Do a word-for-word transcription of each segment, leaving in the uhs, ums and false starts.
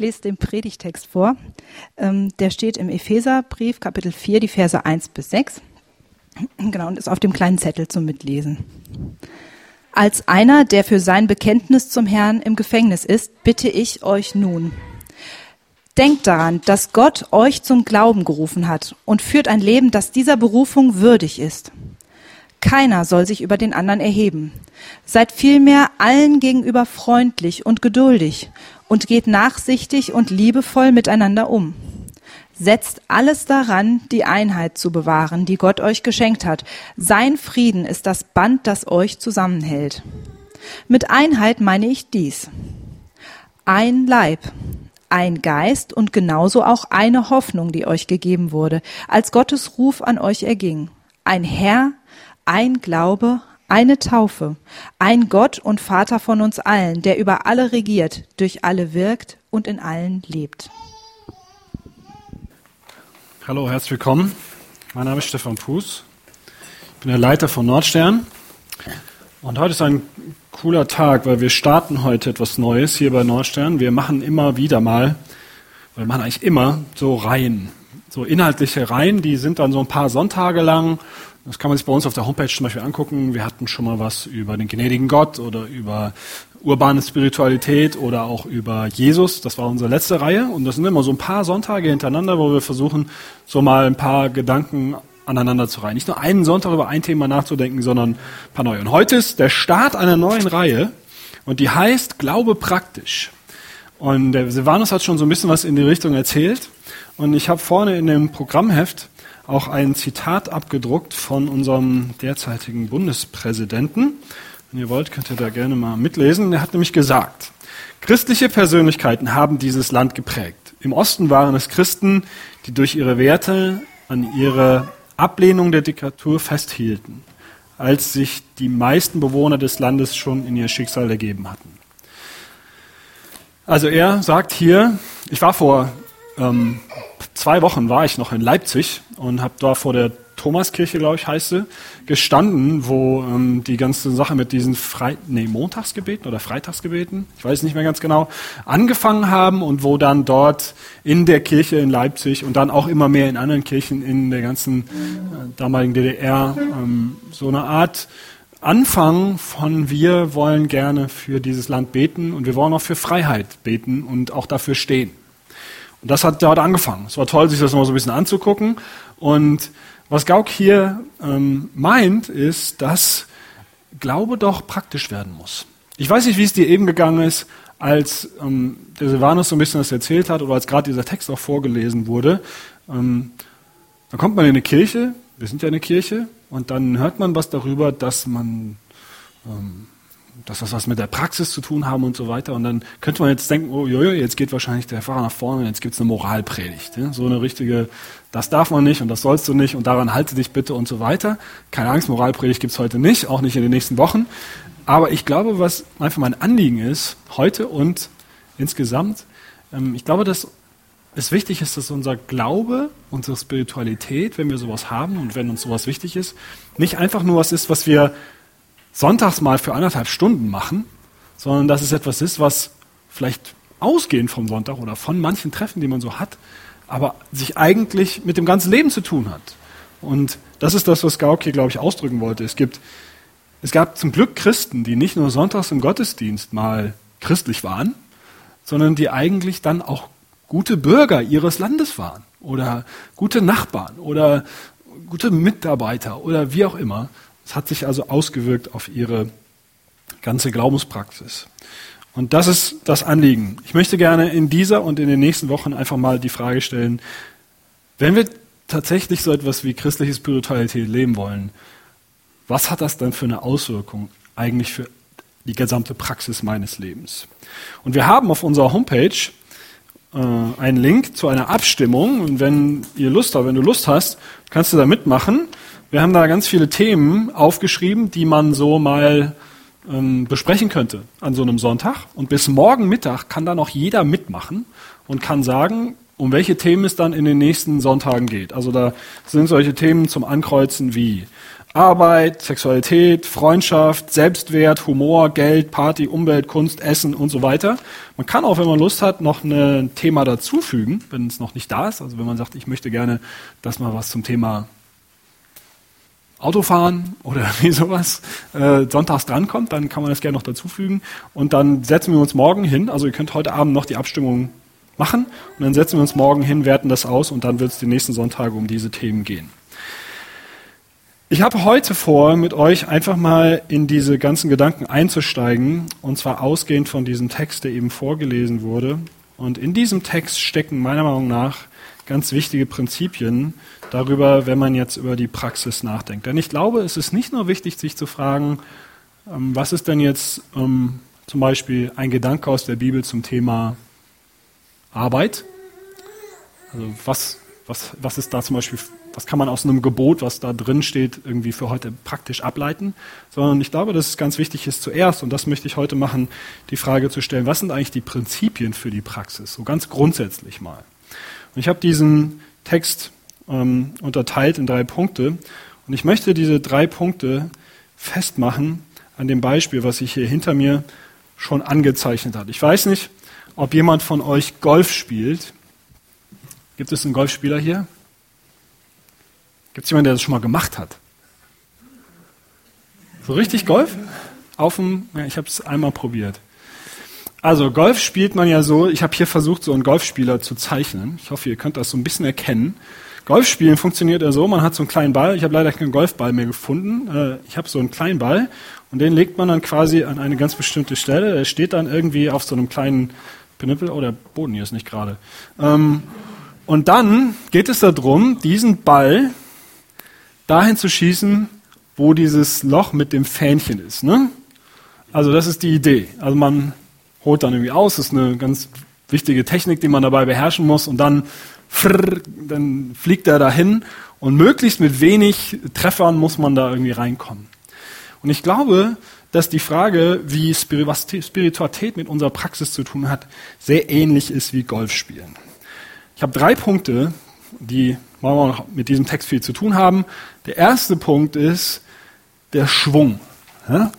lese den Predigtext vor. Ähm, der steht im Epheserbrief, Kapitel vier, die Verse eins bis sechs. Genau, und ist auf dem kleinen Zettel zum Mitlesen. Als einer, der für sein Bekenntnis zum Herrn im Gefängnis ist, bitte ich euch nun: Denkt daran, dass Gott euch zum Glauben gerufen hat und führt ein Leben, das dieser Berufung würdig ist. Keiner soll sich über den anderen erheben. Seid vielmehr allen gegenüber freundlich und geduldig und geht nachsichtig und liebevoll miteinander um. Setzt alles daran, die Einheit zu bewahren, die Gott euch geschenkt hat. Sein Frieden ist das Band, das euch zusammenhält. Mit Einheit meine ich dies: Ein Leib, ein Geist und genauso auch eine Hoffnung, die euch gegeben wurde, als Gottes Ruf an euch erging. Ein Herr, ein Glaube, eine Taufe, ein Gott und Vater von uns allen, der über alle regiert, durch alle wirkt und in allen lebt. Hallo, herzlich willkommen. Mein Name ist Stefan Puß. Ich bin der Leiter von Nordstern. Und heute ist ein cooler Tag, weil wir starten heute etwas Neues hier bei Nordstern. Wir machen immer wieder mal, wir machen eigentlich immer so Reihen, so inhaltliche Reihen, die sind dann so ein paar Sonntage lang. Das kann man sich bei uns auf der Homepage zum Beispiel angucken. Wir hatten schon mal was über den gnädigen Gott oder über urbane Spiritualität oder auch über Jesus. Das war unsere letzte Reihe. Und das sind immer so ein paar Sonntage hintereinander, wo wir versuchen, so mal ein paar Gedanken aneinander zu reihen. Nicht nur einen Sonntag über ein Thema nachzudenken, sondern ein paar neue. Und heute ist der Start einer neuen Reihe und die heißt Glaube praktisch. Und der Silvanus hat schon so ein bisschen was in die Richtung erzählt. Und ich habe vorne in dem Programmheft auch ein Zitat abgedruckt von unserem derzeitigen Bundespräsidenten. Wenn ihr wollt, könnt ihr da gerne mal mitlesen. Der hat nämlich gesagt: Christliche Persönlichkeiten haben dieses Land geprägt. Im Osten waren es Christen, die durch ihre Werte an ihre Ablehnung der Diktatur festhielten, als sich die meisten Bewohner des Landes schon in ihr Schicksal ergeben hatten. Also er sagt hier, ich war vor ähm, zwei Wochen war ich noch in Leipzig und habe da vor der Thomaskirche, glaube ich, heißt sie, gestanden, wo ähm, die ganze Sache mit diesen Fre- nee, Montagsgebeten oder Freitagsgebeten, ich weiß nicht mehr ganz genau, angefangen haben und wo dann dort in der Kirche in Leipzig und dann auch immer mehr in anderen Kirchen in der ganzen äh, damaligen D D R ähm, so eine Art Anfang von wir wollen gerne für dieses Land beten und wir wollen auch für Freiheit beten und auch dafür stehen. Und das hat dort angefangen. Es war toll, sich das mal so ein bisschen anzugucken. Und was Gauck hier ähm, meint, ist, dass Glaube doch praktisch werden muss. Ich weiß nicht, wie es dir eben gegangen ist, als ähm, der Silvanus so ein bisschen das erzählt hat oder als gerade dieser Text auch vorgelesen wurde. Ähm, dann kommt man in eine Kirche, wir sind ja eine Kirche, und dann hört man was darüber, dass man... Ähm, dass das was mit der Praxis zu tun haben und so weiter. Und dann könnte man jetzt denken, oh jojo, jetzt geht wahrscheinlich der Pfarrer nach vorne und jetzt gibt's eine Moralpredigt. Ja? So eine richtige, das darf man nicht und das sollst du nicht und daran halte dich bitte und so weiter. Keine Angst, Moralpredigt gibt's heute nicht, auch nicht in den nächsten Wochen. Aber ich glaube, was einfach mein Anliegen ist, heute und insgesamt, ähm, ich glaube, dass es wichtig ist, dass unser Glaube, unsere Spiritualität, wenn wir sowas haben und wenn uns sowas wichtig ist, nicht einfach nur was ist, was wir sonntags mal für anderthalb Stunden machen, sondern dass es etwas ist, was vielleicht ausgehend vom Sonntag oder von manchen Treffen, die man so hat, aber sich eigentlich mit dem ganzen Leben zu tun hat. Und das ist das, was Gauck hier, glaube ich, ausdrücken wollte. Es gibt, es gab zum Glück Christen, die nicht nur sonntags im Gottesdienst mal christlich waren, sondern die eigentlich dann auch gute Bürger ihres Landes waren oder gute Nachbarn oder gute Mitarbeiter oder wie auch immer. Es hat sich also ausgewirkt auf ihre ganze Glaubenspraxis. Und das ist das Anliegen. Ich möchte gerne in dieser und in den nächsten Wochen einfach mal die Frage stellen, wenn wir tatsächlich so etwas wie christliche Spiritualität leben wollen, was hat das dann für eine Auswirkung eigentlich für die gesamte Praxis meines Lebens? Und wir haben auf unserer Homepage äh, einen Link zu einer Abstimmung. Und wenn ihr Lust habt, wenn du Lust hast, kannst du da mitmachen. Wir haben da ganz viele Themen aufgeschrieben, die man so mal ähm, besprechen könnte an so einem Sonntag. Und bis morgen Mittag kann da noch jeder mitmachen und kann sagen um welche Themen es dann in den nächsten Sonntagen geht. Also da sind solche Themen zum Ankreuzen wie Arbeit, Sexualität, Freundschaft, Selbstwert, Humor, Geld, Party, Umwelt, Kunst, Essen und so weiter. Man kann auch, wenn man Lust hat, noch ein Thema dazufügen, wenn es noch nicht da ist. Also wenn man sagt, ich möchte gerne, dass mal was zum Thema Autofahren oder wie sowas äh, sonntags drankommt, dann kann man das gerne noch dazufügen. Und dann setzen wir uns morgen hin, also ihr könnt heute Abend noch die Abstimmung machen und dann setzen wir uns morgen hin, werten das aus und dann wird es die nächsten Sonntage um diese Themen gehen. Ich habe heute vor, mit euch einfach mal in diese ganzen Gedanken einzusteigen, und zwar ausgehend von diesem Text, der eben vorgelesen wurde. Und in diesem Text stecken meiner Meinung nach ganz wichtige Prinzipien darüber, wenn man jetzt über die Praxis nachdenkt. Denn ich glaube, es ist nicht nur wichtig, sich zu fragen, was ist denn jetzt ähm, zum Beispiel ein Gedanke aus der Bibel zum Thema Arbeit? Also was, was, was ist da zum Beispiel, was kann man aus einem Gebot, was da drin steht, irgendwie für heute praktisch ableiten? Sondern ich glaube, dass es ganz wichtig ist zuerst, und das möchte ich heute machen, die Frage zu stellen, was sind eigentlich die Prinzipien für die Praxis? So ganz grundsätzlich mal. Und ich habe diesen Text ähm, unterteilt in drei Punkte. Und ich möchte diese drei Punkte festmachen an dem Beispiel, was sich hier hinter mir schon angezeichnet hat. Ich weiß nicht, ob jemand von euch Golf spielt. Gibt es einen Golfspieler hier? Gibt es jemanden, der das schon mal gemacht hat? So richtig Golf? Auf dem, ja, ich habe es einmal probiert. Also Golf spielt man ja so, ich habe hier versucht, so einen Golfspieler zu zeichnen. Ich hoffe, ihr könnt das so ein bisschen erkennen. Golfspielen funktioniert ja so, man hat so einen kleinen Ball. Ich habe leider keinen Golfball mehr gefunden. Ich habe so einen kleinen Ball und den legt man dann quasi an eine ganz bestimmte Stelle. Der steht dann irgendwie auf so einem kleinen Pinüppel. Oh, der Boden hier ist nicht gerade. Und dann geht es darum, diesen Ball dahin zu schießen, wo dieses Loch mit dem Fähnchen ist. Ne? Also das ist die Idee. Also man holt dann irgendwie aus, das ist eine ganz wichtige Technik, die man dabei beherrschen muss, und dann, frrr, dann fliegt er dahin und möglichst mit wenig Treffern muss man da irgendwie reinkommen. Und ich glaube, dass die Frage, wie Spiritualität mit unserer Praxis zu tun hat, sehr ähnlich ist wie Golfspielen. Ich habe drei Punkte, die mit diesem Text viel zu tun haben. Der erste Punkt ist der Schwung. Ja?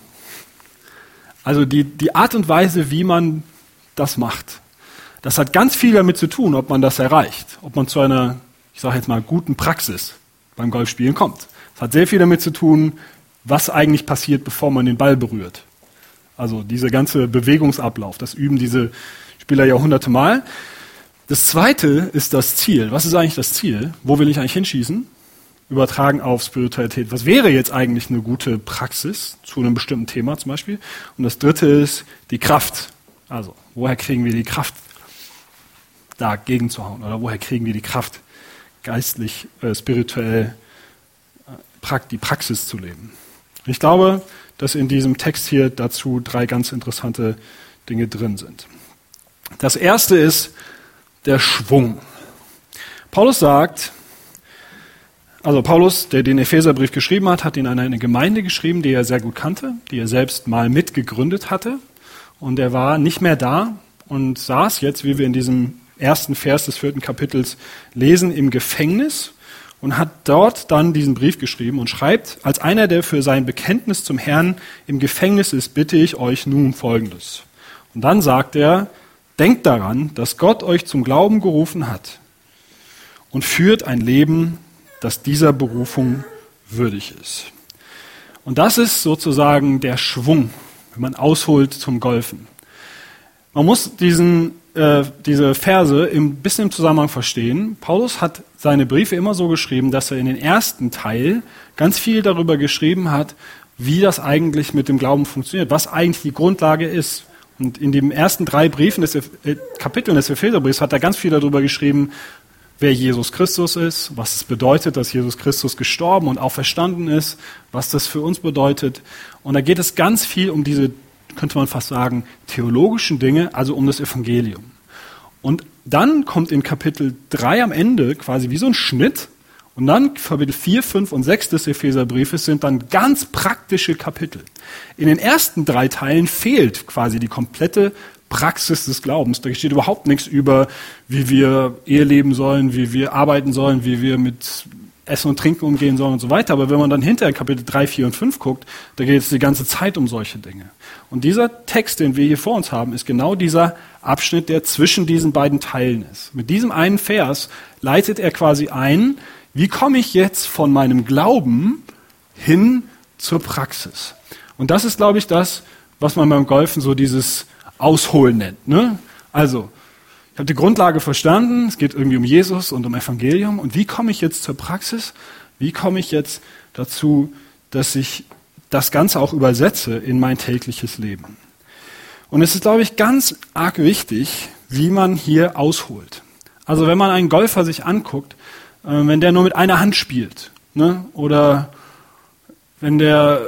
Also die, die Art und Weise, wie man das macht. Das hat ganz viel damit zu tun, ob man das erreicht. Ob man zu einer, ich sage jetzt mal, guten Praxis beim Golfspielen kommt. Es hat sehr viel damit zu tun, was eigentlich passiert, bevor man den Ball berührt. Also dieser ganze Bewegungsablauf, das üben diese Spieler Jahrhunderte Mal. Das zweite ist das Ziel. Was ist eigentlich das Ziel? Wo will ich eigentlich hinschießen? Übertragen auf Spiritualität. Was wäre jetzt eigentlich eine gute Praxis zu einem bestimmten Thema zum Beispiel? Und das dritte ist die Kraft. Also, woher kriegen wir die Kraft, dagegen zu hauen? Oder woher kriegen wir die Kraft, geistlich, äh, spirituell äh, die Praxis zu leben? Ich glaube, dass in diesem Text hier dazu drei ganz interessante Dinge drin sind. Das erste ist der Schwung. Paulus sagt, also Paulus, der den Epheserbrief geschrieben hat, hat ihn an eine Gemeinde geschrieben, die er sehr gut kannte, die er selbst mal mitgegründet hatte. Und er war nicht mehr da und saß jetzt, wie wir in diesem ersten Vers des vierten Kapitels lesen, im Gefängnis und hat dort dann diesen Brief geschrieben und schreibt, als einer, der für sein Bekenntnis zum Herrn im Gefängnis ist, bitte ich euch nun Folgendes. Und dann sagt er, denkt daran, dass Gott euch zum Glauben gerufen hat und führt ein Leben, das dieser Berufung würdig ist. Und das ist sozusagen der Schwung, wenn man ausholt zum Golfen. Man muss diesen, äh, diese Verse ein bisschen im Zusammenhang verstehen. Paulus hat seine Briefe immer so geschrieben, dass er in den ersten Teil ganz viel darüber geschrieben hat, wie das eigentlich mit dem Glauben funktioniert, was eigentlich die Grundlage ist. Und in den ersten drei Briefen des äh, Kapiteln des Epheserbriefs hat er ganz viel darüber geschrieben, wer Jesus Christus ist, was es bedeutet, dass Jesus Christus gestorben und auferstanden ist, was das für uns bedeutet. Und da geht es ganz viel um diese, könnte man fast sagen, theologischen Dinge, also um das Evangelium. Und dann kommt in Kapitel drei am Ende quasi wie so ein Schnitt, und dann Kapitel vier, fünf und sechs des Epheserbriefes sind dann ganz praktische Kapitel. In den ersten drei Teilen fehlt quasi die komplette Praxis des Glaubens. Da steht überhaupt nichts über, wie wir Ehe leben sollen, wie wir arbeiten sollen, wie wir mit Essen und Trinken umgehen sollen und so weiter. Aber wenn man dann hinterher Kapitel drei, vier und fünf guckt, da geht es die ganze Zeit um solche Dinge. Und dieser Text, den wir hier vor uns haben, ist genau dieser Abschnitt, der zwischen diesen beiden Teilen ist. Mit diesem einen Vers leitet er quasi ein, wie komme ich jetzt von meinem Glauben hin zur Praxis? Und das ist, glaube ich, das, was man beim Golfen so dieses Ausholen nennt. Ne? Also, ich habe die Grundlage verstanden, es geht irgendwie um Jesus und um Evangelium. Und wie komme ich jetzt zur Praxis? Wie komme ich jetzt dazu, dass ich das Ganze auch übersetze in mein tägliches Leben? Und es ist, glaube ich, ganz arg wichtig, wie man hier ausholt. Also wenn man einen Golfer sich anguckt, äh, wenn der nur mit einer Hand spielt, ne? Oder wenn der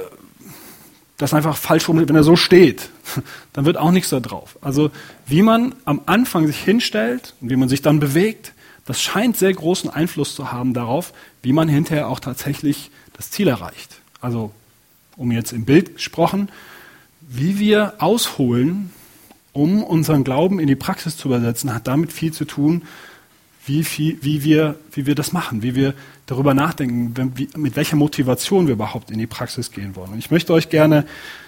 das einfach falsch formuliert, wenn er so steht, dann wird auch nichts da drauf. Also wie man am Anfang sich hinstellt und wie man sich dann bewegt, das scheint sehr großen Einfluss zu haben darauf, wie man hinterher auch tatsächlich das Ziel erreicht. Also um jetzt im Bild gesprochen, wie wir ausholen, um unseren Glauben in die Praxis zu übersetzen, hat damit viel zu tun, wie, viel, wie, wir, wie wir das machen, wie wir darüber nachdenken, wenn, wie, mit welcher Motivation wir überhaupt in die Praxis gehen wollen. Und ich möchte euch gerne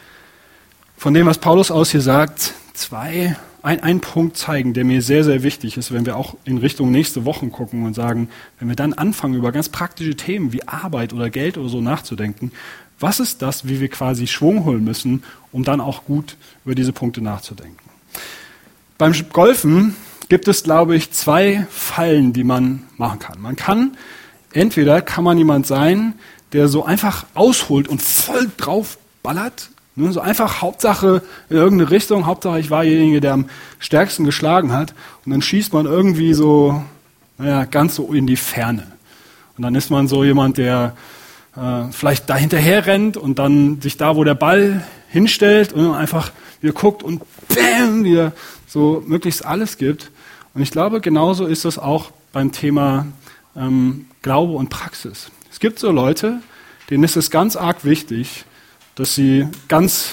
von dem, was Paulus aus hier sagt, zwei, ein, einen Punkt zeigen, der mir sehr, sehr wichtig ist, wenn wir auch in Richtung nächste Wochen gucken und sagen, wenn wir dann anfangen, über ganz praktische Themen wie Arbeit oder Geld oder so nachzudenken, was ist das, wie wir quasi Schwung holen müssen, um dann auch gut über diese Punkte nachzudenken. Beim Golfen gibt es, glaube ich, zwei Fallen, die man machen kann. Man kann, entweder kann man jemand sein, der so einfach ausholt und voll drauf ballert, ne, so einfach Hauptsache in irgendeine Richtung, Hauptsache ich war derjenige, der am stärksten geschlagen hat, und dann schießt man irgendwie so, naja, ganz so in die Ferne. Und dann ist man so jemand, der äh, vielleicht da hinterher rennt und dann sich da, wo der Ball hinstellt und einfach wieder guckt und bam, wieder so möglichst alles gibt. Und ich glaube, genauso ist das auch beim Thema ähm, Glaube und Praxis. Es gibt so Leute, denen ist es ganz arg wichtig, dass sie ganz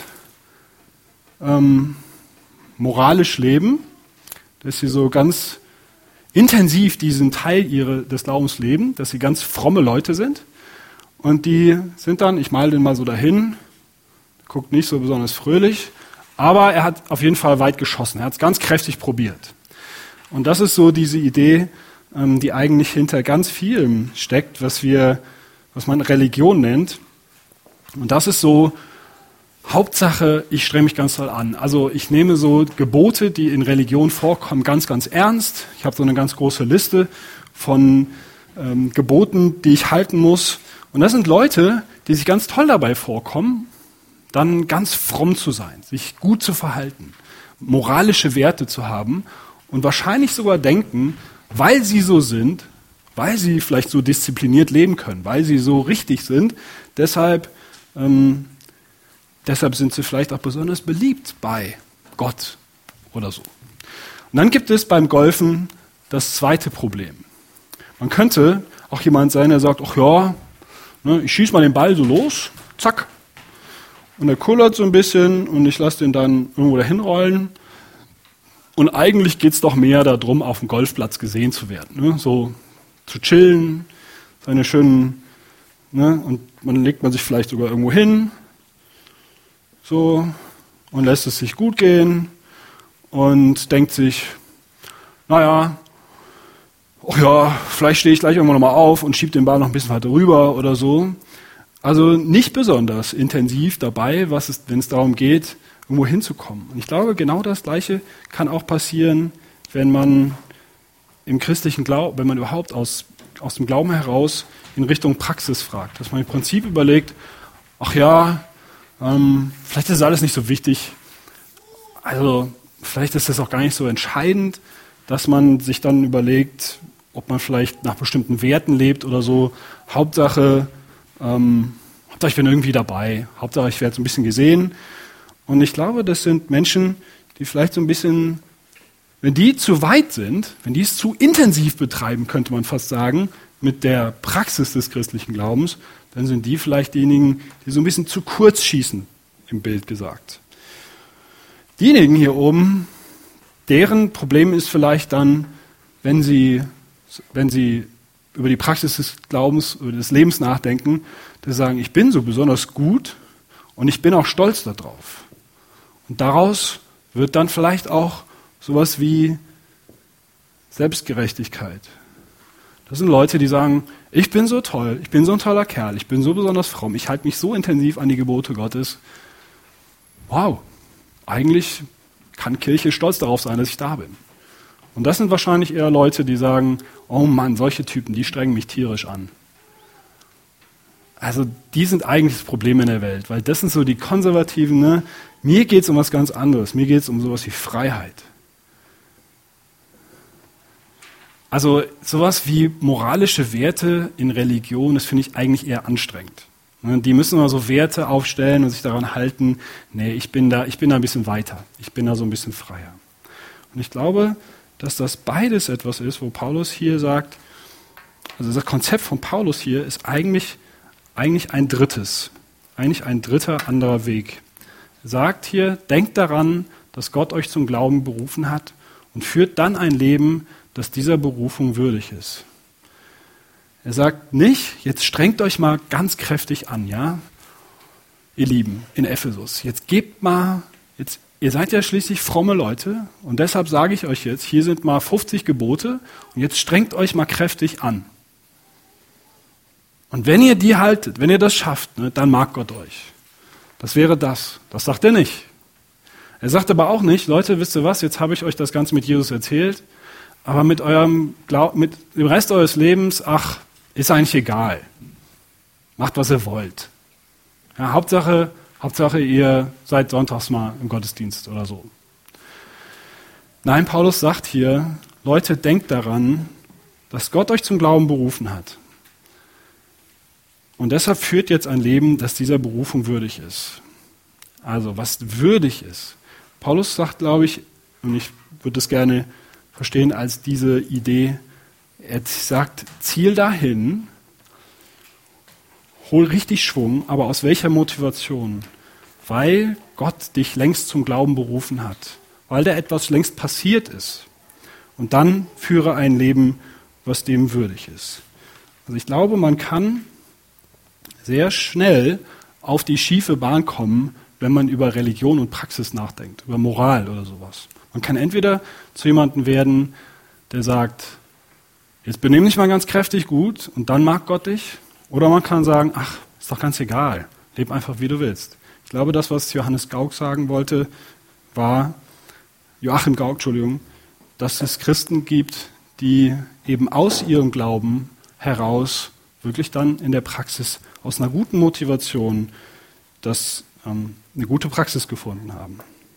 ähm, moralisch leben, dass sie so ganz intensiv diesen Teil ihre, des Glaubens leben, dass sie ganz fromme Leute sind. Und die sind dann, ich male den mal so dahin, guckt nicht so besonders fröhlich, aber er hat auf jeden Fall weit geschossen, er hat es ganz kräftig probiert. Und das ist so diese Idee, ähm, die eigentlich hinter ganz vielem steckt, was wir, was man Religion nennt. Und das ist so, Hauptsache, ich strenge mich ganz toll an. Also ich nehme so Gebote, die in Religion vorkommen, ganz, ganz ernst. Ich habe so eine ganz große Liste von ähm, Geboten, die ich halten muss. Und das sind Leute, die sich ganz toll dabei vorkommen, dann ganz fromm zu sein, sich gut zu verhalten, moralische Werte zu haben und wahrscheinlich sogar denken, weil sie so sind, weil sie vielleicht so diszipliniert leben können, weil sie so richtig sind, deshalb, ähm, deshalb sind sie vielleicht auch besonders beliebt bei Gott oder so. Und dann gibt es beim Golfen das zweite Problem. Man könnte auch jemand sein, der sagt, ach ja, ne, ich schieße mal den Ball so los, zack, und er kullert so ein bisschen und ich lasse den dann irgendwo dahin rollen. Und eigentlich geht es doch mehr darum, auf dem Golfplatz gesehen zu werden. Ne? So zu chillen, seine schönen, ne? Und man legt man sich vielleicht sogar irgendwo hin, so, und lässt es sich gut gehen und denkt sich, naja, oh ja, vielleicht stehe ich gleich irgendwann nochmal auf und schiebe den Ball noch ein bisschen weiter rüber oder so. Also nicht besonders intensiv dabei, was es, wenn es darum geht, irgendwo hinzukommen. Und ich glaube, genau das Gleiche kann auch passieren, wenn man im christlichen Glauben, wenn man überhaupt aus, aus dem Glauben heraus in Richtung Praxis fragt. Dass man im Prinzip überlegt, ach ja, ähm, vielleicht ist alles nicht so wichtig. Also vielleicht ist das auch gar nicht so entscheidend, dass man sich dann überlegt, ob man vielleicht nach bestimmten Werten lebt oder so. Hauptsache, ähm, Hauptsache ich bin irgendwie dabei. Hauptsache ich werde so ein bisschen gesehen. Und ich glaube, das sind Menschen, die vielleicht so ein bisschen, wenn die zu weit sind, wenn die es zu intensiv betreiben, könnte man fast sagen, mit der Praxis des christlichen Glaubens, dann sind die vielleicht diejenigen, die so ein bisschen zu kurz schießen, im Bild gesagt. Diejenigen hier oben, deren Problem ist vielleicht dann, wenn sie, wenn sie über die Praxis des Glaubens, oder des Lebens nachdenken, dass sie sagen, ich bin so besonders gut und ich bin auch stolz darauf. Und daraus wird dann vielleicht auch sowas wie Selbstgerechtigkeit. Das sind Leute, die sagen, ich bin so toll, ich bin so ein toller Kerl, ich bin so besonders fromm, ich halte mich so intensiv an die Gebote Gottes. Wow, eigentlich kann Kirche stolz darauf sein, dass ich da bin. Und das sind wahrscheinlich eher Leute, die sagen, oh Mann, solche Typen, die strengen mich tierisch an. Also die sind eigentlich das Problem in der Welt, weil das sind so die Konservativen. Ne? Mir geht es um was ganz anderes, mir geht es um sowas wie Freiheit. Also sowas wie moralische Werte in Religion, das finde ich eigentlich eher anstrengend. Die müssen immer so Werte aufstellen und sich daran halten, nee, ich bin da, ich bin da ein bisschen weiter, ich bin da so ein bisschen freier. Und ich glaube, dass das beides etwas ist, wo Paulus hier sagt, also das Konzept von Paulus hier ist eigentlich, eigentlich ein drittes, eigentlich ein dritter anderer Weg. Er sagt hier, denkt daran, dass Gott euch zum Glauben berufen hat und führt dann ein Leben, das dieser Berufung würdig ist. Er sagt nicht, jetzt strengt euch mal ganz kräftig an, ja, ihr Lieben in Ephesus. Jetzt gebt mal, jetzt, ihr seid ja schließlich fromme Leute und deshalb sage ich euch jetzt, hier sind mal fünfzig Gebote und jetzt strengt euch mal kräftig an. Und wenn ihr die haltet, wenn ihr das schafft, ne, dann mag Gott euch. Das wäre das. Das sagt er nicht. Er sagt aber auch nicht, Leute, wisst ihr was, jetzt habe ich euch das Ganze mit Jesus erzählt, aber mit eurem Glaub, mit dem Rest eures Lebens, ach, ist eigentlich egal. Macht, was ihr wollt. Ja, Hauptsache, Hauptsache, ihr seid sonntags mal im Gottesdienst oder so. Nein, Paulus sagt hier, Leute, denkt daran, dass Gott euch zum Glauben berufen hat. Und deshalb führt jetzt ein Leben, das dieser Berufung würdig ist. Also, was würdig ist. Paulus sagt, glaube ich, und ich würde es gerne verstehen als diese Idee, er sagt, ziel dahin, hol richtig Schwung, aber aus welcher Motivation? Weil Gott dich längst zum Glauben berufen hat, weil da etwas längst passiert ist. Und dann führe ein Leben, was dem würdig ist. Also ich glaube, man kann sehr schnell auf die schiefe Bahn kommen, wenn man über Religion und Praxis nachdenkt, über Moral oder sowas. Man kann entweder zu jemandem werden, der sagt, jetzt benimm dich mal ganz kräftig gut und dann mag Gott dich. Oder man kann sagen, ach, ist doch ganz egal, leb einfach wie du willst. Ich glaube, das, was Johannes Gauck sagen wollte, war, Joachim Gauck, Entschuldigung, dass es Christen gibt, die eben aus ihrem Glauben heraus wirklich dann in der Praxis aus einer guten Motivation das, ähm, eine gute Praxis gefunden haben.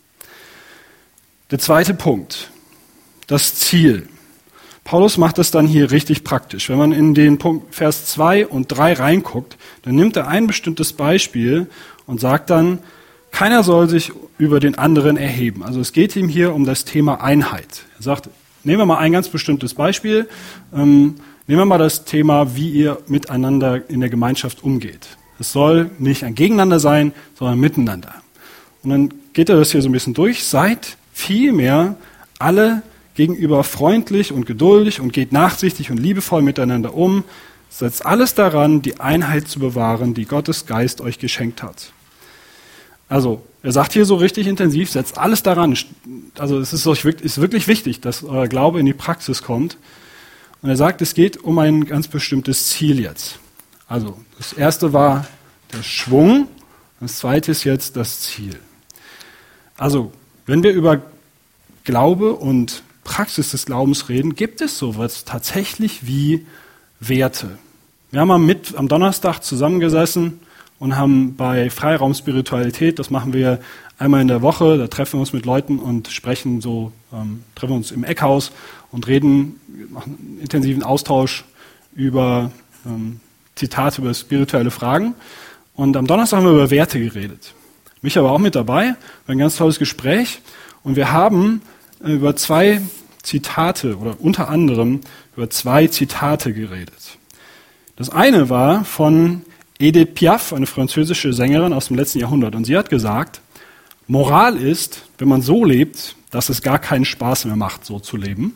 Der zweite Punkt, das Ziel. Paulus macht es dann hier richtig praktisch. Wenn man in den Punkt Vers zwei und drei reinguckt, dann nimmt er ein bestimmtes Beispiel und sagt dann, keiner soll sich über den anderen erheben. Also es geht ihm hier um das Thema Einheit. Er sagt, nehmen wir mal ein ganz bestimmtes Beispiel. Ähm, nehmen wir mal das Thema, wie ihr miteinander in der Gemeinschaft umgeht. Es soll nicht ein Gegeneinander sein, sondern miteinander. Und dann geht er das hier so ein bisschen durch. Seid vielmehr alle gegenüber freundlich und geduldig und geht nachsichtig und liebevoll miteinander um. Setzt alles daran, die Einheit zu bewahren, die Gottes Geist euch geschenkt hat. Also, er sagt hier so richtig intensiv, setzt alles daran. Also, es ist, euch wirklich, ist wirklich wichtig, dass euer Glaube in die Praxis kommt. Und er sagt, es geht um ein ganz bestimmtes Ziel jetzt. Also, das erste war der Schwung, das zweite ist jetzt das Ziel. Also, wenn wir über Glaube und Praxis des Glaubens reden, gibt es sowas tatsächlich wie Werte. Wir haben am, Mit- am Donnerstag zusammengesessen und haben bei Freiraum Spiritualität, das machen wir einmal in der Woche, da treffen wir uns mit Leuten und sprechen so, ähm, treffen uns im Eckhaus und reden, machen einen intensiven Austausch über ähm, Zitate, über spirituelle Fragen. Und am Donnerstag haben wir über Werte geredet. Micha war auch mit dabei, war ein ganz tolles Gespräch und wir haben über zwei Zitate oder unter anderem über zwei Zitate geredet. Das eine war von Edith Piaf, eine französische Sängerin aus dem letzten Jahrhundert. Und sie hat gesagt, Moral ist, wenn man so lebt, dass es gar keinen Spaß mehr macht, so zu leben.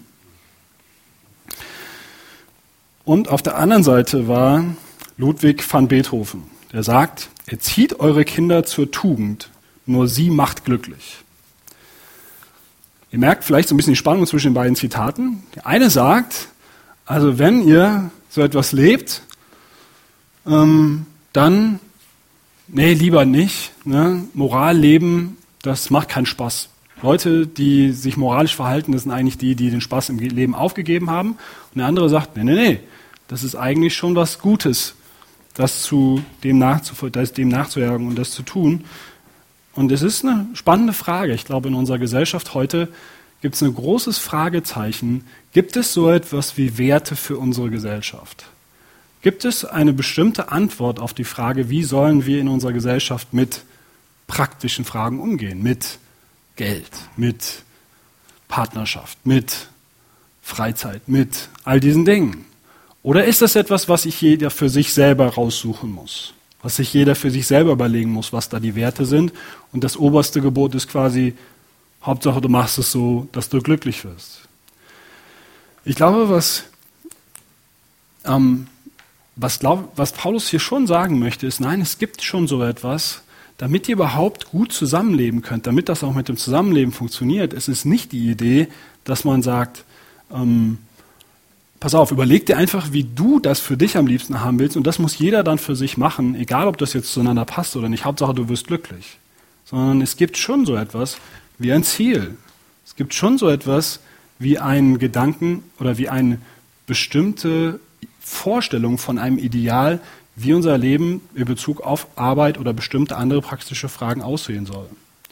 Und auf der anderen Seite war Ludwig van Beethoven, der sagt, erzieht eure Kinder zur Tugend, nur sie macht glücklich. Ihr merkt vielleicht so ein bisschen die Spannung zwischen den beiden Zitaten. Der eine sagt, also wenn ihr so etwas lebt, ähm, dann, nee, lieber nicht. Ne? Moral leben, das macht keinen Spaß. Leute, die sich moralisch verhalten, das sind eigentlich die, die den Spaß im Leben aufgegeben haben. Und der andere sagt, nee, nee, nee, das ist eigentlich schon was Gutes, das zu dem, nachzuf- das dem nachzujagen und das zu tun. Und es ist eine spannende Frage. Ich glaube, in unserer Gesellschaft heute gibt es ein großes Fragezeichen. Gibt es so etwas wie Werte für unsere Gesellschaft? Gibt es eine bestimmte Antwort auf die Frage, wie sollen wir in unserer Gesellschaft mit praktischen Fragen umgehen? Mit Geld, mit Partnerschaft, mit Freizeit, mit all diesen Dingen? Oder ist das etwas, was sich jeder für sich selber raussuchen muss? Was sich jeder für sich selber überlegen muss, was da die Werte sind. Und das oberste Gebot ist quasi, Hauptsache du machst es so, dass du glücklich wirst. Ich glaube, was, ähm, was, glaub, was Paulus hier schon sagen möchte, ist, nein, es gibt schon so etwas, damit ihr überhaupt gut zusammenleben könnt, damit das auch mit dem Zusammenleben funktioniert. Es ist nicht die Idee, dass man sagt, ähm, pass auf, überleg dir einfach, wie du das für dich am liebsten haben willst und das muss jeder dann für sich machen, egal ob das jetzt zueinander passt oder nicht. Hauptsache, du wirst glücklich. Sondern es gibt schon so etwas wie ein Ziel. Es gibt schon so etwas wie einen Gedanken oder wie eine bestimmte Vorstellung von einem Ideal, wie unser Leben in Bezug auf Arbeit oder bestimmte andere praktische Fragen aussehen soll.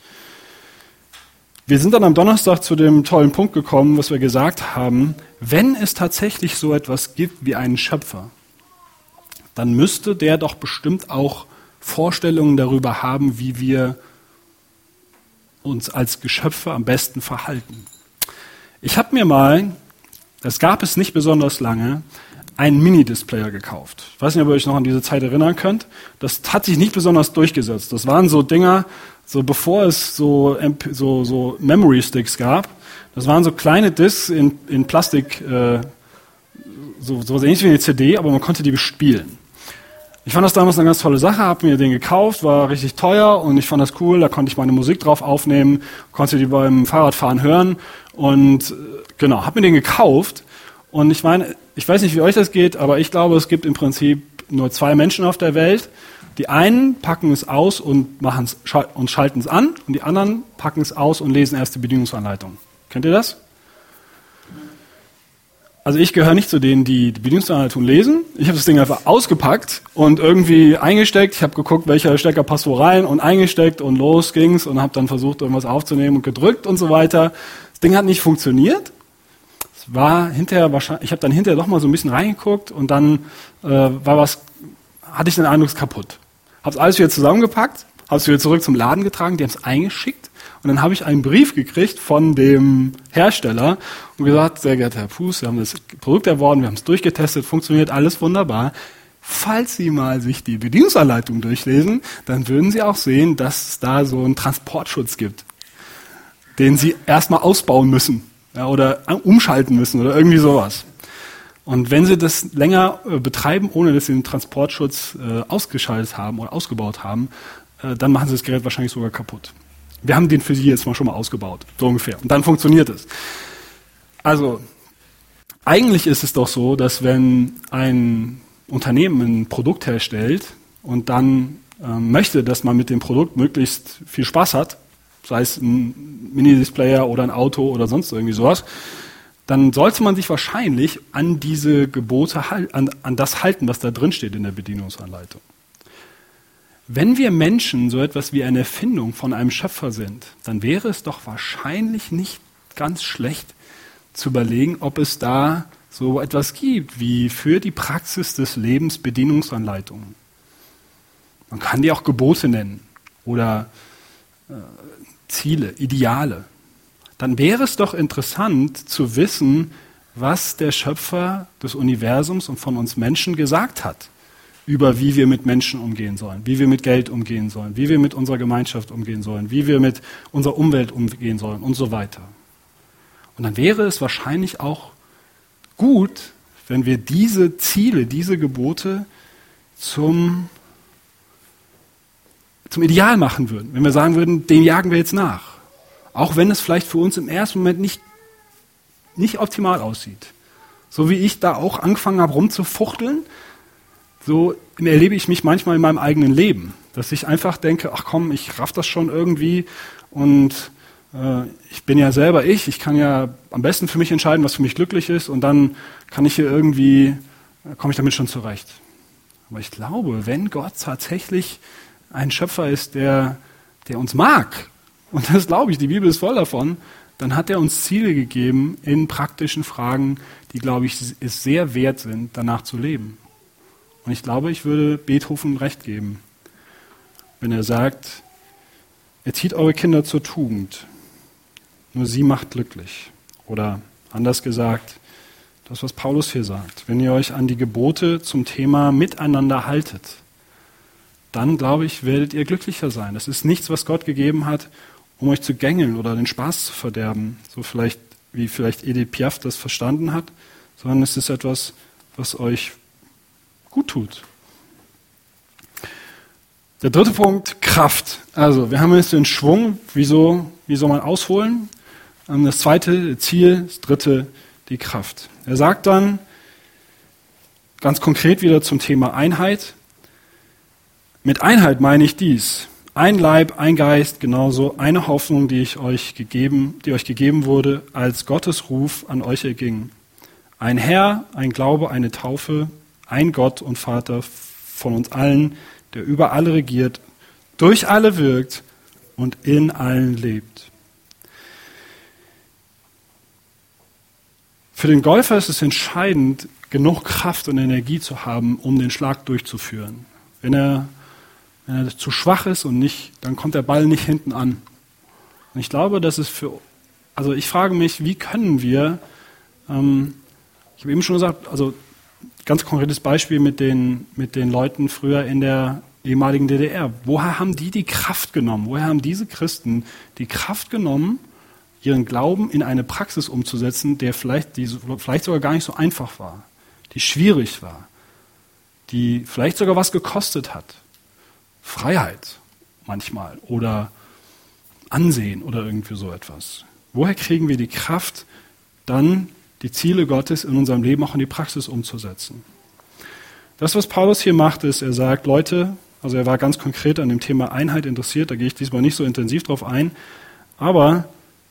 Wir sind dann am Donnerstag zu dem tollen Punkt gekommen, was wir gesagt haben, wenn es tatsächlich so etwas gibt wie einen Schöpfer, dann müsste der doch bestimmt auch Vorstellungen darüber haben, wie wir uns als Geschöpfe am besten verhalten. Ich habe mir mal, das gab es nicht besonders lange, einen Mini-Displayer gekauft. Ich weiß nicht, ob ihr euch noch an diese Zeit erinnern könnt. Das hat sich nicht besonders durchgesetzt. Das waren so Dinger, so bevor es so, so, so Memory-Sticks gab. Das waren so kleine Discs in, in Plastik, äh, so, so ähnlich wie eine C D, aber man konnte die bespielen. Ich fand das damals eine ganz tolle Sache, habe mir den gekauft, war richtig teuer und ich fand das cool, da konnte ich meine Musik drauf aufnehmen, konnte die beim Fahrradfahren hören und genau, habe mir den gekauft und ich meine, ich weiß nicht, wie euch das geht, aber ich glaube, es gibt im Prinzip nur zwei Menschen auf der Welt. Die einen packen es aus und machen's und schalten es an und die anderen packen es aus und lesen erst die Bedienungsanleitung. Kennt ihr das? Also ich gehöre nicht zu denen, die die Bedienungsanleitung lesen. Ich habe das Ding einfach ausgepackt und irgendwie eingesteckt. Ich habe geguckt, welcher Stecker passt wo rein und eingesteckt und los ging's und habe dann versucht, irgendwas aufzunehmen und gedrückt und so weiter. Das Ding hat nicht funktioniert. Es war hinterher wahrscheinlich, ich habe dann hinterher doch mal so ein bisschen reingeguckt und dann äh, war was, hatte ich den Eindruck, es ist kaputt. Habe es alles wieder zusammengepackt, habe es wieder zurück zum Laden getragen, die haben es eingeschickt und dann habe ich einen Brief gekriegt von dem Hersteller und gesagt, sehr geehrter Herr Puß, wir haben das Produkt erworben, wir haben es durchgetestet, funktioniert alles wunderbar. Falls Sie mal sich die Bedienungsanleitung durchlesen, dann würden Sie auch sehen, dass es da so einen Transportschutz gibt, den Sie erstmal ausbauen müssen, ja, oder umschalten müssen oder irgendwie sowas. Und wenn Sie das länger äh, betreiben, ohne dass Sie den Transportschutz äh, ausgeschaltet haben oder ausgebaut haben, äh, dann machen Sie das Gerät wahrscheinlich sogar kaputt. Wir haben den für Sie jetzt mal schon mal ausgebaut, so ungefähr. Und dann funktioniert es. Also, eigentlich ist es doch so, dass wenn ein Unternehmen ein Produkt herstellt und dann äh, möchte, dass man mit dem Produkt möglichst viel Spaß hat, sei es ein Mini-Displayer oder ein Auto oder sonst irgendwie sowas, dann sollte man sich wahrscheinlich an diese Gebote, an, an das halten, was da drin steht in der Bedienungsanleitung. Wenn wir Menschen so etwas wie eine Erfindung von einem Schöpfer sind, dann wäre es doch wahrscheinlich nicht ganz schlecht zu überlegen, ob es da so etwas gibt wie für die Praxis des Lebens Bedienungsanleitungen. Man kann die auch Gebote nennen oder äh, Ziele, Ideale. Dann wäre es doch interessant zu wissen, was der Schöpfer des Universums und von uns Menschen gesagt hat, über wie wir mit Menschen umgehen sollen, wie wir mit Geld umgehen sollen, wie wir mit unserer Gemeinschaft umgehen sollen, wie wir mit unserer Umwelt umgehen sollen und so weiter. Und dann wäre es wahrscheinlich auch gut, wenn wir diese Ziele, diese Gebote zum, zum Ideal machen würden. Wenn wir sagen würden, dem jagen wir jetzt nach. Auch wenn es vielleicht für uns im ersten Moment nicht, nicht optimal aussieht. So wie ich da auch angefangen habe rumzufuchteln, so erlebe ich mich manchmal in meinem eigenen Leben. Dass ich einfach denke, ach komm, ich raff das schon irgendwie und äh, ich bin ja selber ich, ich kann ja am besten für mich entscheiden, was für mich glücklich ist und dann kann ich hier irgendwie, äh, komme ich damit schon zurecht. Aber ich glaube, wenn Gott tatsächlich ein Schöpfer ist, der, der uns mag, und das glaube ich, die Bibel ist voll davon, dann hat er uns Ziele gegeben in praktischen Fragen, die, glaube ich, es sehr wert sind, danach zu leben. Und ich glaube, ich würde Beethoven recht geben, wenn er sagt, erzieht eure Kinder zur Tugend, nur sie macht glücklich. Oder anders gesagt, das, was Paulus hier sagt, wenn ihr euch an die Gebote zum Thema Miteinander haltet, dann, glaube ich, werdet ihr glücklicher sein. Das ist nichts, was Gott gegeben hat, um euch zu gängeln oder den Spaß zu verderben, so vielleicht wie vielleicht Edith Piaf das verstanden hat, sondern es ist etwas, was euch gut tut. Der dritte Punkt, Kraft. Also wir haben jetzt den Schwung, wieso, wie soll man ausholen? Das zweite Ziel, das dritte, die Kraft. Er sagt dann ganz konkret wieder zum Thema Einheit. Mit Einheit meine ich dies. Ein Leib, ein Geist, genauso eine Hoffnung, die ich euch gegeben, die euch gegeben wurde, als Gottes Ruf an euch erging. Ein Herr, ein Glaube, eine Taufe, ein Gott und Vater von uns allen, der über alle regiert, durch alle wirkt und in allen lebt. Für den Golfer ist es entscheidend, genug Kraft und Energie zu haben, um den Schlag durchzuführen. Wenn er Wenn er zu schwach ist und nicht, dann kommt der Ball nicht hinten an. Und ich glaube, das ist für, also ich frage mich, wie können wir, ähm, ich habe eben schon gesagt, also ganz konkretes Beispiel mit den, mit den Leuten früher in der ehemaligen D D R. Woher haben die die Kraft genommen? Woher haben diese Christen die Kraft genommen, ihren Glauben in eine Praxis umzusetzen, der vielleicht, die vielleicht sogar gar nicht so einfach war, die schwierig war, die vielleicht sogar was gekostet hat? Freiheit manchmal oder Ansehen oder irgendwie so etwas. Woher kriegen wir die Kraft, dann die Ziele Gottes in unserem Leben auch in die Praxis umzusetzen? Das, was Paulus hier macht, ist, er sagt, Leute, also er war ganz konkret an dem Thema Einheit interessiert, da gehe ich diesmal nicht so intensiv drauf ein, aber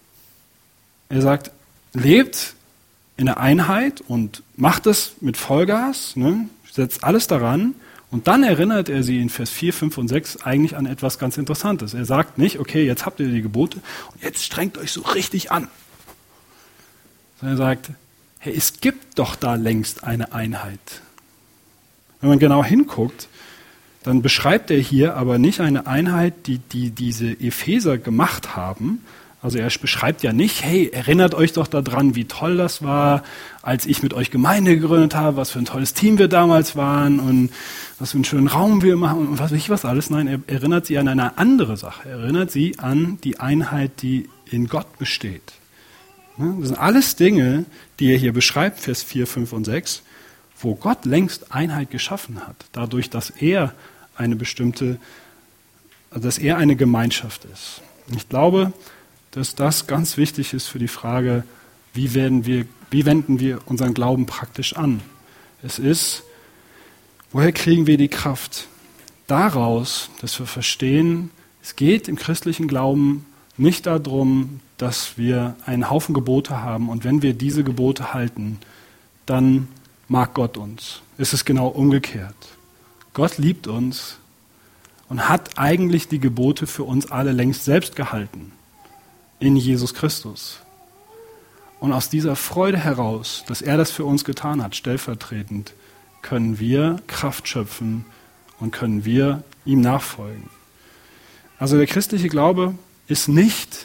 er sagt, lebt in der Einheit und macht es mit Vollgas, ne, setzt alles daran. Und dann erinnert er sie in Vers vier, fünf und sechs eigentlich an etwas ganz Interessantes. Er sagt nicht, okay, jetzt habt ihr die Gebote und jetzt strengt euch so richtig an. Sondern er sagt, hey, es gibt doch da längst eine Einheit. Wenn man genau hinguckt, dann beschreibt er hier aber nicht eine Einheit, die, die diese Epheser gemacht haben. Also er beschreibt ja nicht, hey, erinnert euch doch daran, wie toll das war, als ich mit euch Gemeinde gegründet habe, was für ein tolles Team wir damals waren und was für einen schönen Raum wir machen und was weiß ich was alles. Nein, er erinnert sie an eine andere Sache. Er erinnert sie an die Einheit, die in Gott besteht. Das sind alles Dinge, die er hier beschreibt, Vers vier, fünf und sechs, wo Gott längst Einheit geschaffen hat, dadurch, dass er eine bestimmte, dass er eine Gemeinschaft ist. Und ich glaube, dass das ganz wichtig ist für die Frage, wie, werden wir, wie wenden wir unseren Glauben praktisch an. Es ist, woher kriegen wir die Kraft? Daraus, dass wir verstehen, es geht im christlichen Glauben nicht darum, dass wir einen Haufen Gebote haben und wenn wir diese Gebote halten, dann mag Gott uns. Es ist genau umgekehrt. Gott liebt uns und hat eigentlich die Gebote für uns alle längst selbst gehalten. In Jesus Christus. Und aus dieser Freude heraus, dass er das für uns getan hat, stellvertretend, können wir Kraft schöpfen und können wir ihm nachfolgen. Also der christliche Glaube ist nicht,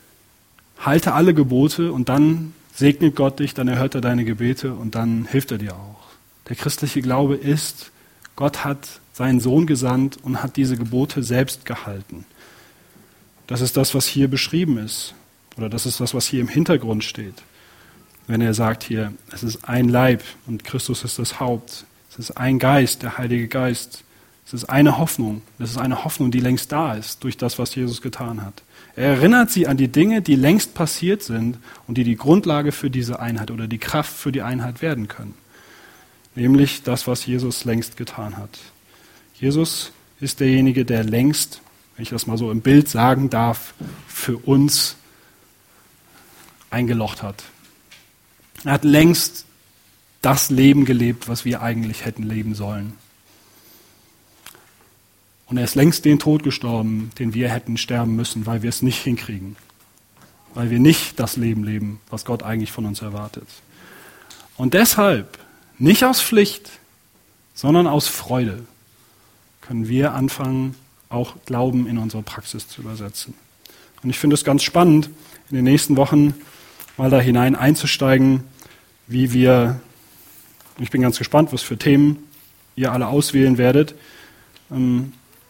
halte alle Gebote und dann segnet Gott dich, dann erhört er deine Gebete und dann hilft er dir auch. Der christliche Glaube ist, Gott hat seinen Sohn gesandt und hat diese Gebote selbst gehalten. Das ist das, was hier beschrieben ist. Oder das ist das, was hier im Hintergrund steht. wenn er sagt hier, es ist ein Leib und Christus ist das Haupt. Es ist ein Geist, der Heilige Geist. Es ist eine Hoffnung. Es ist eine Hoffnung, die längst da ist durch das, was Jesus getan hat. Er erinnert sie an die Dinge, die längst passiert sind und die die Grundlage für diese Einheit oder die Kraft für die Einheit werden können. Nämlich das, was Jesus längst getan hat. Jesus ist derjenige, der längst, wenn ich das mal so im Bild sagen darf, für uns eingelocht hat. Er hat längst das Leben gelebt, was wir eigentlich hätten leben sollen. Und er ist längst den Tod gestorben, den wir hätten sterben müssen, weil wir es nicht hinkriegen. Weil wir nicht das Leben leben, was Gott eigentlich von uns erwartet. Und deshalb, nicht aus Pflicht, sondern aus Freude, können wir anfangen, auch Glauben in unsere Praxis zu übersetzen. Und ich finde es ganz spannend, in den nächsten Wochen mal da hinein einzusteigen, wie wir, ich bin ganz gespannt, was für Themen ihr alle auswählen werdet, ähm,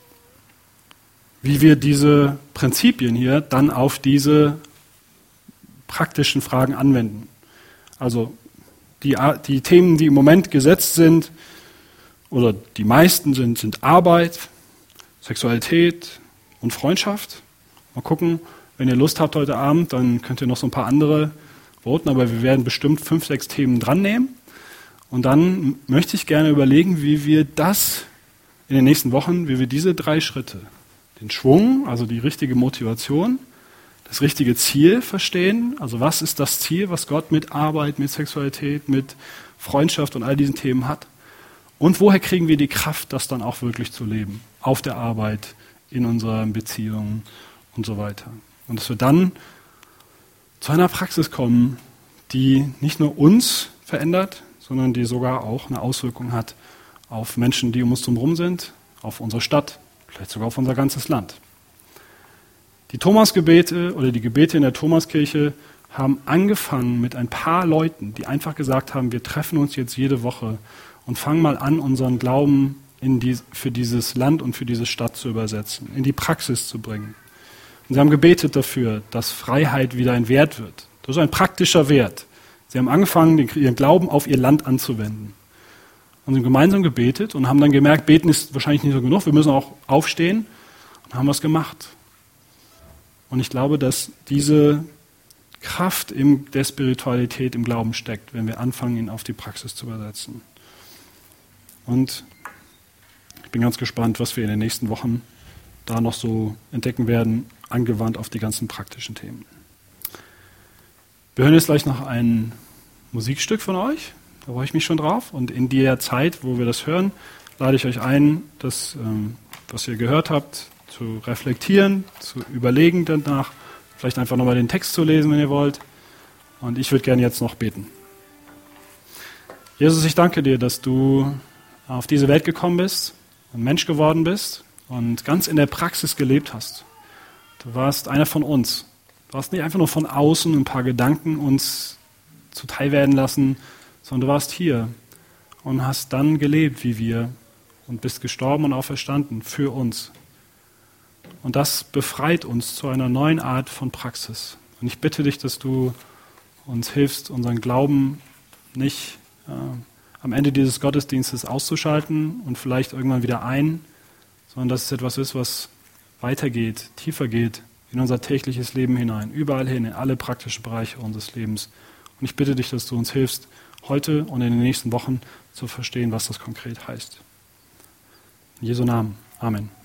wie wir diese Prinzipien hier dann auf diese praktischen Fragen anwenden. Also die, die Themen, die im Moment gesetzt sind, oder die meisten sind, sind Arbeit, Sexualität und Freundschaft. Mal gucken, wenn ihr Lust habt heute Abend, dann könnt ihr noch so ein paar andere voten, aber wir werden bestimmt fünf, sechs Themen dran nehmen. Und dann möchte ich gerne überlegen, wie wir das in den nächsten Wochen, wie wir diese drei Schritte, den Schwung, also die richtige Motivation, das richtige Ziel verstehen. Also was ist das Ziel, was Gott mit Arbeit, mit Sexualität, mit Freundschaft und all diesen Themen hat? Und woher kriegen wir die Kraft, das dann auch wirklich zu leben? Auf der Arbeit, in unseren Beziehungen und so weiter. Und dass wir dann zu einer Praxis kommen, die nicht nur uns verändert, sondern die sogar auch eine Auswirkung hat auf Menschen, die um uns herum sind, auf unsere Stadt, vielleicht sogar auf unser ganzes Land. Die Thomasgebete oder die Gebete in der Thomaskirche haben angefangen mit ein paar Leuten, die einfach gesagt haben, wir treffen uns jetzt jede Woche und fangen mal an, unseren Glauben in die, für dieses Land und für diese Stadt zu übersetzen, in die Praxis zu bringen. Und sie haben gebetet dafür, dass Freiheit wieder ein Wert wird. Das ist ein praktischer Wert. Sie haben angefangen, ihren Glauben auf ihr Land anzuwenden. Und sie haben gemeinsam gebetet und haben dann gemerkt, beten ist wahrscheinlich nicht so genug, wir müssen auch aufstehen und haben was gemacht. Und ich glaube, dass diese Kraft in der Spiritualität im Glauben steckt, wenn wir anfangen, ihn auf die Praxis zu übersetzen. Und ich bin ganz gespannt, was wir in den nächsten Wochen da noch so entdecken werden, angewandt auf die ganzen praktischen Themen. Wir hören jetzt gleich noch ein Musikstück von euch, da freue ich mich schon drauf. Und in der Zeit, wo wir das hören, lade ich euch ein, das, was ihr gehört habt, zu reflektieren, zu überlegen danach, vielleicht einfach nochmal den Text zu lesen, wenn ihr wollt. Und ich würde gerne jetzt noch beten. Jesus, ich danke dir, dass du auf diese Welt gekommen bist und Mensch geworden bist und ganz in der Praxis gelebt hast. Du warst einer von uns. Du hast nicht einfach nur von außen ein paar Gedanken uns zuteil werden lassen, sondern du warst hier und hast dann gelebt wie wir und bist gestorben und auferstanden für uns. Und das befreit uns zu einer neuen Art von Praxis. Und ich bitte dich, dass du uns hilfst, unseren Glauben nicht äh, am Ende dieses Gottesdienstes auszuschalten und vielleicht irgendwann wieder ein, sondern dass es etwas ist, was weitergeht, tiefer geht in unser tägliches Leben hinein, überall hin, in alle praktischen Bereiche unseres Lebens. Und ich bitte dich, dass du uns hilfst, heute und in den nächsten Wochen zu verstehen, was das konkret heißt. In Jesu Namen. Amen.